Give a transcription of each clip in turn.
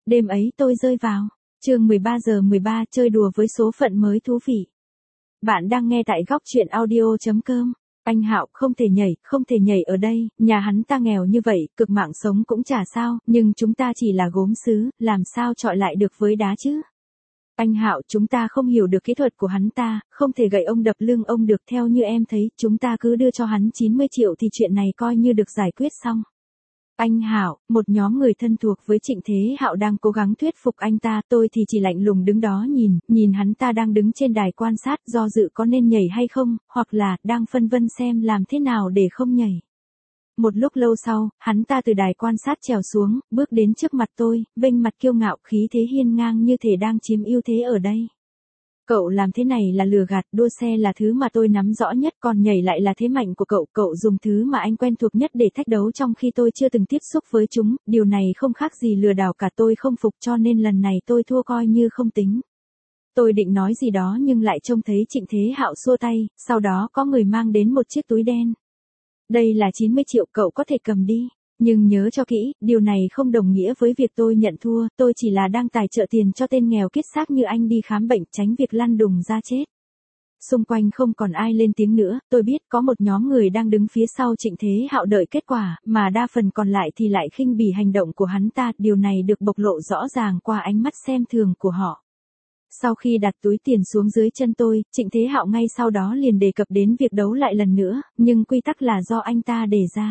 Đêm ấy tôi rơi vào. Chương 13:13 chơi đùa với số phận mới thú vị. Bạn đang nghe tại góc truyện audio.com. Anh Hạo không thể nhảy ở đây, nhà hắn ta nghèo như vậy, cực mạng sống cũng chả sao, nhưng chúng ta chỉ là gốm sứ, làm sao chọi lại được với đá chứ? Anh Hạo, chúng ta không hiểu được kỹ thuật của hắn ta, không thể gậy ông đập lưng ông được, theo như em thấy, chúng ta cứ đưa cho hắn 90 triệu thì chuyện này coi như được giải quyết xong. Anh Hạo, một nhóm người thân thuộc với Trịnh Thế Hạo đang cố gắng thuyết phục anh ta, tôi thì chỉ lạnh lùng đứng đó nhìn hắn ta đang đứng trên đài quan sát, do dự có nên nhảy hay không, hoặc là đang phân vân xem làm thế nào để không nhảy. Một lúc lâu sau, hắn ta từ đài quan sát trèo xuống, bước đến trước mặt tôi, vênh mặt kiêu ngạo, khí thế hiên ngang như thể đang chiếm ưu thế ở đây. Cậu làm thế này là lừa gạt, đua xe là thứ mà tôi nắm rõ nhất, còn nhảy lại là thế mạnh của cậu dùng thứ mà anh quen thuộc nhất để thách đấu trong khi tôi chưa từng tiếp xúc với chúng, điều này không khác gì lừa đảo cả, tôi không phục cho nên lần này tôi thua coi như không tính. Tôi định nói gì đó nhưng lại trông thấy Trịnh Thế Hạo xua tay, sau đó có người mang đến một chiếc túi đen. Đây là 90 triệu, cậu có thể cầm đi. Nhưng nhớ cho kỹ, điều này không đồng nghĩa với việc tôi nhận thua, tôi chỉ là đang tài trợ tiền cho tên nghèo kiết xác như anh đi khám bệnh, tránh việc lăn đùng ra chết. Xung quanh không còn ai lên tiếng nữa, tôi biết có một nhóm người đang đứng phía sau Trịnh Thế Hạo đợi kết quả, mà đa phần còn lại thì lại khinh bỉ hành động của hắn ta, điều này được bộc lộ rõ ràng qua ánh mắt xem thường của họ. Sau khi đặt túi tiền xuống dưới chân tôi, Trịnh Thế Hạo ngay sau đó liền đề cập đến việc đấu lại lần nữa, nhưng quy tắc là do anh ta đề ra.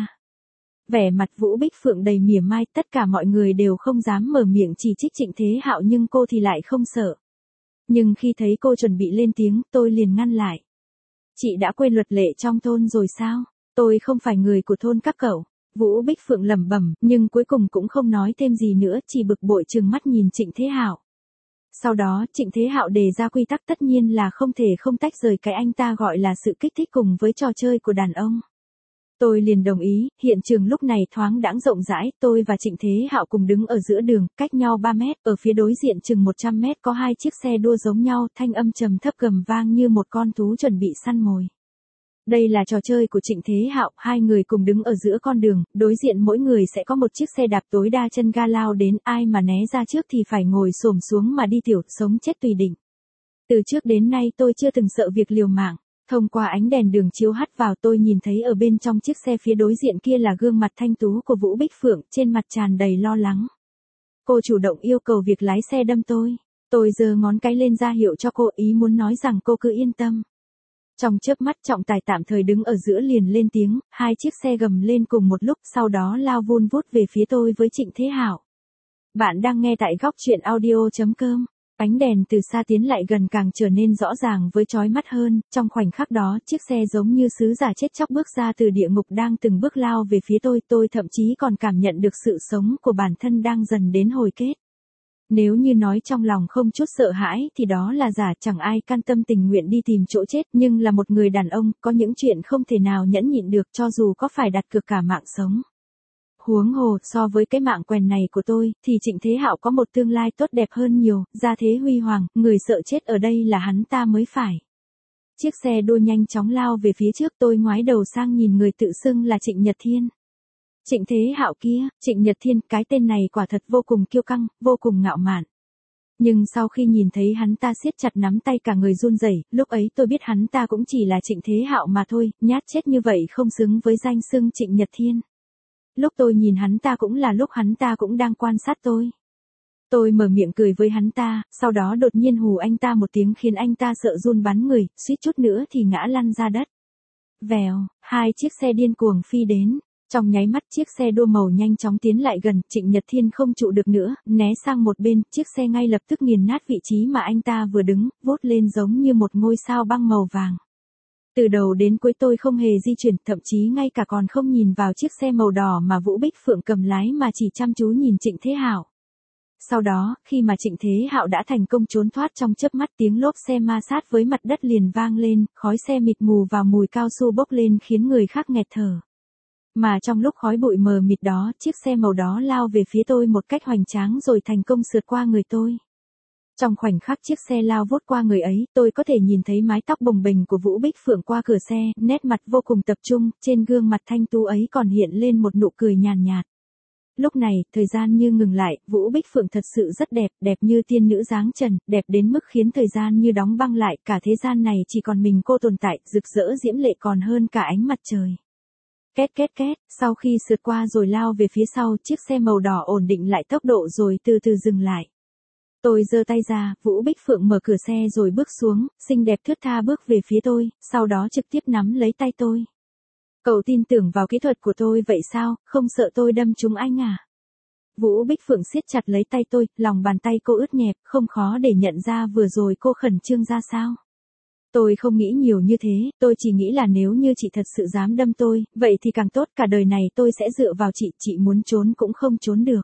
Vẻ mặt Vũ Bích Phượng đầy mỉa mai, tất cả mọi người đều không dám mở miệng chỉ trích Trịnh Thế Hạo nhưng cô thì lại không sợ. Nhưng khi thấy cô chuẩn bị lên tiếng, tôi liền ngăn lại. Chị đã quên luật lệ trong thôn rồi sao? Tôi không phải người của thôn các cậu. Vũ Bích Phượng lẩm bẩm, nhưng cuối cùng cũng không nói thêm gì nữa, chỉ bực bội trừng mắt nhìn Trịnh Thế Hạo. Sau đó, Trịnh Thế Hạo đề ra quy tắc, tất nhiên là không thể không tách rời cái anh ta gọi là sự kích thích cùng với trò chơi của đàn ông. Tôi liền đồng ý, hiện trường lúc này thoáng đãng rộng rãi, tôi và Trịnh Thế Hạo cùng đứng ở giữa đường, cách nhau 3 mét, ở phía đối diện chừng 100 mét có hai chiếc xe đua giống nhau, thanh âm trầm thấp gầm vang như một con thú chuẩn bị săn mồi. Đây là trò chơi của Trịnh Thế Hạo, hai người cùng đứng ở giữa con đường, đối diện mỗi người sẽ có một chiếc xe đạp, tối đa chân ga lao đến, ai mà né ra trước thì phải ngồi xổm xuống mà đi tiểu, sống chết tùy định. Từ trước đến nay tôi chưa từng sợ việc liều mạng. Thông qua ánh đèn đường chiếu hắt vào, tôi nhìn thấy ở bên trong chiếc xe phía đối diện kia là gương mặt thanh tú của Vũ Bích Phượng, trên mặt tràn đầy lo lắng. Cô chủ động yêu cầu việc lái xe đâm tôi. Tôi giơ ngón cái lên ra hiệu cho cô, ý muốn nói rằng cô cứ yên tâm. Trong chớp mắt, trọng tài tạm thời đứng ở giữa liền lên tiếng, hai chiếc xe gầm lên cùng một lúc, sau đó lao vun vút về phía tôi với Trịnh Thế Hạo. Bạn đang nghe tại góc truyện audio.com. Ánh đèn từ xa tiến lại gần càng trở nên rõ ràng với chói mắt hơn, trong khoảnh khắc đó, chiếc xe giống như sứ giả chết chóc bước ra từ địa ngục đang từng bước lao về phía tôi thậm chí còn cảm nhận được sự sống của bản thân đang dần đến hồi kết. Nếu như nói trong lòng không chút sợ hãi thì đó là giả, chẳng ai can tâm tình nguyện đi tìm chỗ chết, nhưng là một người đàn ông, có những chuyện không thể nào nhẫn nhịn được cho dù có phải đặt cược cả mạng sống. Huống hồ, so với cái mạng quèn này của tôi, thì Trịnh Thế Hạo có một tương lai tốt đẹp hơn nhiều, gia thế huy hoàng, người sợ chết ở đây là hắn ta mới phải. Chiếc xe đua nhanh chóng lao về phía trước, tôi ngoái đầu sang nhìn người tự xưng là Trịnh Nhật Thiên. Trịnh Thế Hạo kia, Trịnh Nhật Thiên, cái tên này quả thật vô cùng kiêu căng, vô cùng ngạo mạn. Nhưng sau khi nhìn thấy hắn ta siết chặt nắm tay cả người run rẩy, lúc ấy tôi biết hắn ta cũng chỉ là Trịnh Thế Hạo mà thôi, nhát chết như vậy không xứng với danh xưng Trịnh Nhật Thiên. Lúc tôi nhìn hắn ta cũng là lúc hắn ta cũng đang quan sát tôi. Tôi mở miệng cười với hắn ta, sau đó đột nhiên hù anh ta một tiếng khiến anh ta sợ run bắn người, suýt chút nữa thì ngã lăn ra đất. Vèo, hai chiếc xe điên cuồng phi đến. Trong nháy mắt chiếc xe đua màu nhanh chóng tiến lại gần, Trịnh Nhật Thiên không trụ được nữa, né sang một bên, chiếc xe ngay lập tức nghiền nát vị trí mà anh ta vừa đứng, vút lên giống như một ngôi sao băng màu vàng. Từ đầu đến cuối tôi không hề di chuyển, thậm chí ngay cả còn không nhìn vào chiếc xe màu đỏ mà Vũ Bích Phượng cầm lái mà chỉ chăm chú nhìn Trịnh Thế Hạo. Sau đó, khi mà Trịnh Thế Hạo đã thành công trốn thoát, trong chớp mắt tiếng lốp xe ma sát với mặt đất liền vang lên, khói xe mịt mù và mùi cao su bốc lên khiến người khác nghẹt thở. Mà trong lúc khói bụi mờ mịt đó, chiếc xe màu đó lao về phía tôi một cách hoành tráng rồi thành công sượt qua người tôi. Trong khoảnh khắc chiếc xe lao vút qua người ấy, tôi có thể nhìn thấy mái tóc bồng bềnh của Vũ Bích Phượng qua cửa xe, nét mặt vô cùng tập trung, trên gương mặt thanh tú ấy còn hiện lên một nụ cười nhàn nhạt. Lúc này, thời gian như ngừng lại, Vũ Bích Phượng thật sự rất đẹp, đẹp như tiên nữ dáng trần, đẹp đến mức khiến thời gian như đóng băng lại, cả thế gian này chỉ còn mình cô tồn tại, rực rỡ diễm lệ còn hơn cả ánh mặt trời. Két két két, sau khi sượt qua rồi lao về phía sau, chiếc xe màu đỏ ổn định lại tốc độ rồi từ từ dừng lại. Tôi giơ tay ra, Vũ Bích Phượng mở cửa xe rồi bước xuống, xinh đẹp thướt tha bước về phía tôi, sau đó trực tiếp nắm lấy tay tôi. Cậu tin tưởng vào kỹ thuật của tôi vậy sao, không sợ tôi đâm trúng anh à? Vũ Bích Phượng siết chặt lấy tay tôi, lòng bàn tay cô ướt nhẹp, không khó để nhận ra vừa rồi cô khẩn trương ra sao. Tôi không nghĩ nhiều như thế, tôi chỉ nghĩ là nếu như chị thật sự dám đâm tôi, vậy thì càng tốt, cả đời này tôi sẽ dựa vào chị muốn trốn cũng không trốn được.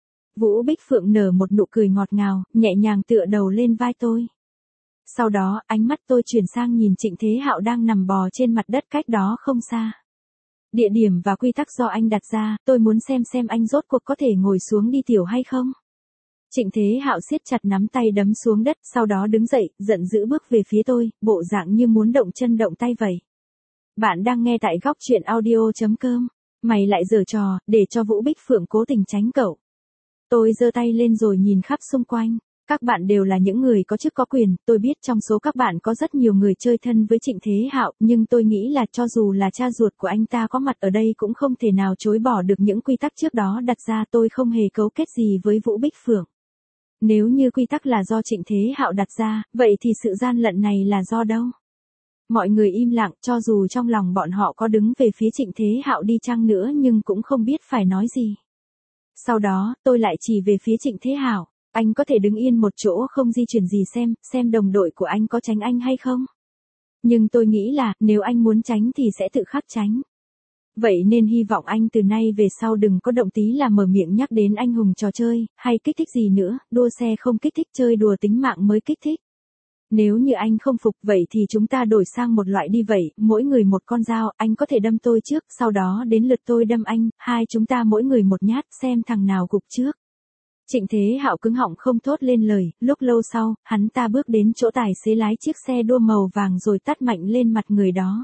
Vũ Bích Phượng nở một nụ cười ngọt ngào, nhẹ nhàng tựa đầu lên vai tôi. Sau đó, ánh mắt tôi chuyển sang nhìn Trịnh Thế Hạo đang nằm bò trên mặt đất cách đó không xa. Địa điểm và quy tắc do anh đặt ra, tôi muốn xem anh rốt cuộc có thể ngồi xuống đi tiểu hay không. Trịnh Thế Hạo siết chặt nắm tay đấm xuống đất, sau đó đứng dậy, giận dữ bước về phía tôi, bộ dạng như muốn động chân động tay vậy. Bạn đang nghe tại góc truyện audio.com. Mày lại giở trò, để cho Vũ Bích Phượng cố tình tránh cậu. Tôi giơ tay lên rồi nhìn khắp xung quanh. Các bạn đều là những người có chức có quyền, tôi biết trong số các bạn có rất nhiều người chơi thân với Trịnh Thế Hạo, nhưng tôi nghĩ là cho dù là cha ruột của anh ta có mặt ở đây cũng không thể nào chối bỏ được những quy tắc trước đó đặt ra, tôi không hề cấu kết gì với Vũ Bích Phượng. Nếu như quy tắc là do Trịnh Thế Hạo đặt ra, vậy thì sự gian lận này là do đâu? Mọi người im lặng, cho dù trong lòng bọn họ có đứng về phía Trịnh Thế Hạo đi chăng nữa nhưng cũng không biết phải nói gì. Sau đó, tôi lại chỉ về phía Trịnh Thế Hạo. Anh có thể đứng yên một chỗ không di chuyển gì xem đồng đội của anh có tránh anh hay không. Nhưng tôi nghĩ là, nếu anh muốn tránh thì sẽ tự khắc tránh. Vậy nên hy vọng anh từ nay về sau đừng có động tí là mở miệng nhắc đến anh hùng trò chơi, hay kích thích gì nữa, đua xe không kích thích, chơi đùa tính mạng mới kích thích. Nếu như anh không phục vậy thì chúng ta đổi sang một loại đi vậy, mỗi người một con dao, anh có thể đâm tôi trước, sau đó đến lượt tôi đâm anh, hai chúng ta mỗi người một nhát, xem thằng nào gục trước. Trịnh Thế Hạo cứng họng không thốt lên lời, lúc lâu sau, hắn ta bước đến chỗ tài xế lái chiếc xe đua màu vàng rồi tát mạnh lên mặt người đó.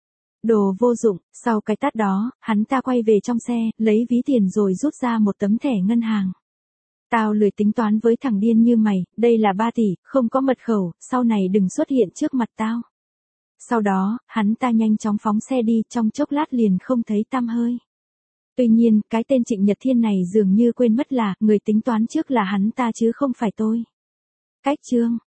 Đồ vô dụng, sau cái tát đó, hắn ta quay về trong xe, lấy ví tiền rồi rút ra một tấm thẻ ngân hàng. Tao lười tính toán với thằng điên như mày, đây là 3 tỷ, không có mật khẩu, sau này đừng xuất hiện trước mặt tao. Sau đó, hắn ta nhanh chóng phóng xe đi, trong chốc lát liền không thấy tăm hơi. Tuy nhiên, cái tên Trịnh Nhật Thiên này dường như quên mất là, người tính toán trước là hắn ta chứ không phải tôi. Cách chương